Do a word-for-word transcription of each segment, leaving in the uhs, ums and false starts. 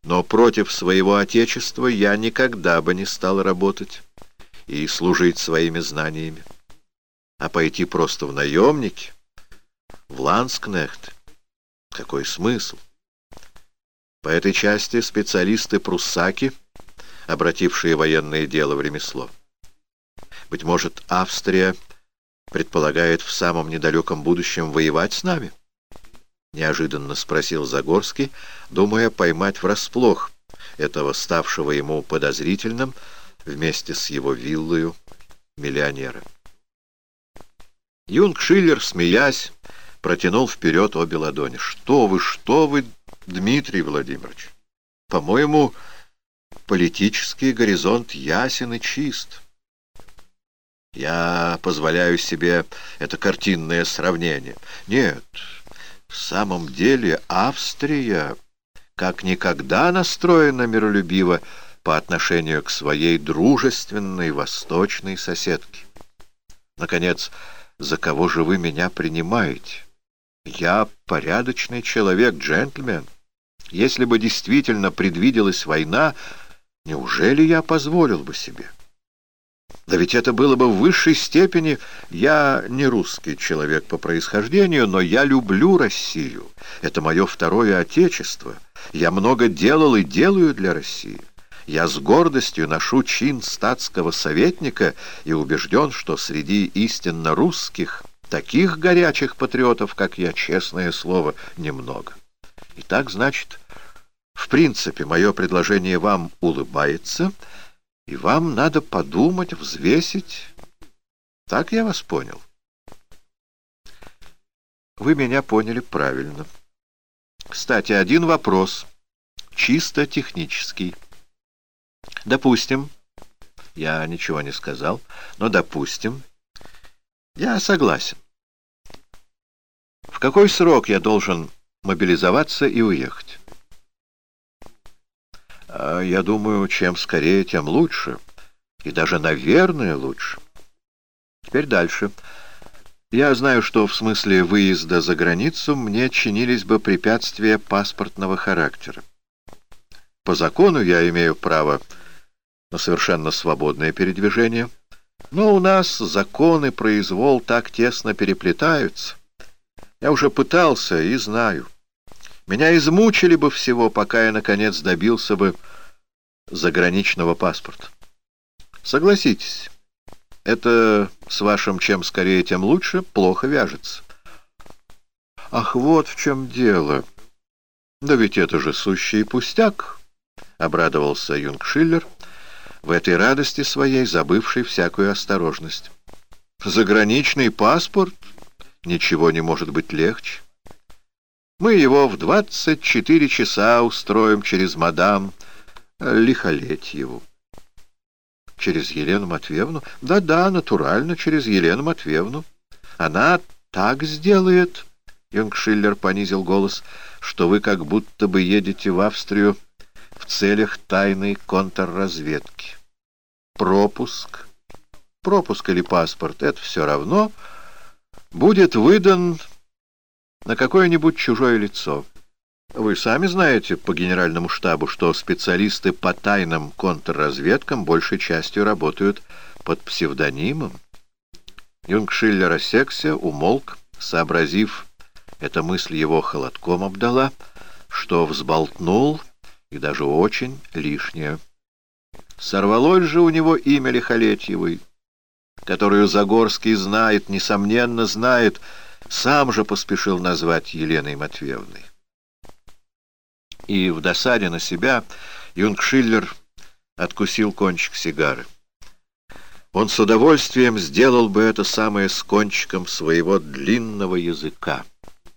Но против своего отечества я никогда бы не стал работать и служить своими знаниями. А пойти просто в наемники, в ланскнехты, какой смысл? По этой части специалисты-пруссаки, обратившие военное дело в ремесло. Быть может, Австрия предполагает в самом недалеком будущем воевать с нами? Неожиданно спросил Загорский, думая поймать врасплох этого ставшего ему подозрительным вместе с его виллою миллионера. Юнг Шиллер, смеясь, протянул вперед обе ладони. «Что вы, что вы, Дмитрий Владимирович? По-моему, политический горизонт ясен и чист. Я позволяю себе это картинное сравнение. Нет, в самом деле Австрия как никогда настроена миролюбиво по отношению к своей дружественной восточной соседке. Наконец, за кого же вы меня принимаете? Я порядочный человек, джентльмен. Если бы действительно предвиделась война, неужели я позволил бы себе? Да ведь это было бы в высшей степени... Я не русский человек по происхождению, но я люблю Россию. Это мое второе отечество. Я много делал и делаю для России. Я с гордостью ношу чин статского советника и убежден, что среди истинно русских таких горячих патриотов, как я, честное слово, немного. Итак, значит, в принципе, мое предложение вам улыбается, и вам надо подумать, взвесить. Так я вас понял? Вы меня поняли правильно. Кстати, один вопрос, чисто технический. Допустим, я ничего не сказал, но допустим, я согласен. В какой срок я должен мобилизоваться и уехать? Я думаю, чем скорее, тем лучше. И даже, наверное, лучше. Теперь дальше. Я знаю, что в смысле выезда за границу мне чинились бы препятствия паспортного характера. По закону я имею право на совершенно свободное передвижение, но у нас законы, произвол так тесно переплетаются. Я уже пытался и знаю. Меня измучили бы всего, пока я, наконец, добился бы заграничного паспорта. Согласитесь, это с вашим «чем скорее, тем лучше» плохо вяжется. Ах, вот в чем дело. Да ведь это же сущий пустяк, — обрадовался Юнг Шиллер, в этой радости своей забывший всякую осторожность. Заграничный паспорт? Ничего не может быть легче. Мы его в двадцать четыре часа устроим через мадам Лихолетьеву. Через Елену Матвеевну? Да-да, натурально, через Елену Матвеевну. Она так сделает, — Юнг Шиллер понизил голос, — что вы как будто бы едете в Австрию в целях тайной контрразведки. Пропуск, пропуск или паспорт — это все равно, будет выдан на какое-нибудь чужое лицо. Вы сами знаете по генеральному штабу, что специалисты по тайным контрразведкам большей частью работают под псевдонимом. Юнг Шиллер осекся, умолк, сообразив, эта мысль его холодком обдала, что взболтнул, и даже очень лишнее. Сорвалось же у него имя Лихолетьевой, которую Загорский знает, несомненно знает, сам же поспешил назвать Еленой Матвеевной. И в досаде на себя Юнг Шиллер откусил кончик сигары. Он с удовольствием сделал бы это самое с кончиком своего длинного языка.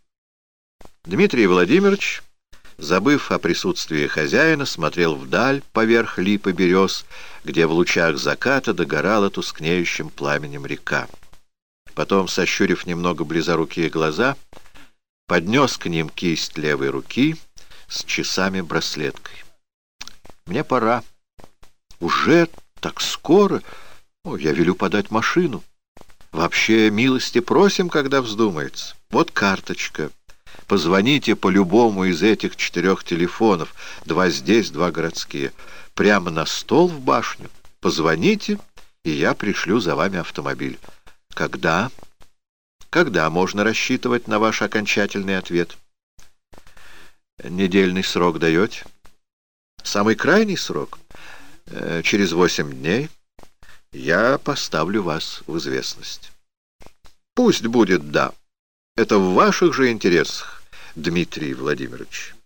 Дмитрий Владимирович, забыв о присутствии хозяина, смотрел вдаль поверх лип и берез, где в лучах заката догорала тускнеющим пламенем река. Потом, сощурив немного близорукие глаза, поднес к ним кисть левой руки с часами-браслеткой. «Мне пора. Уже так скоро? О, я велю подать машину. Вообще, милости просим, когда вздумается. Вот карточка. Позвоните по любому из этих четырех телефонов, два здесь, два городские, прямо на стол в башню. Позвоните, и я пришлю за вами автомобиль. Когда? Когда можно рассчитывать на ваш окончательный ответ? Недельный срок даете? Самый крайний срок? Э, через восемь дней я поставлю вас в известность. Пусть будет «да». Это в ваших же интересах, Дмитрий Владимирович.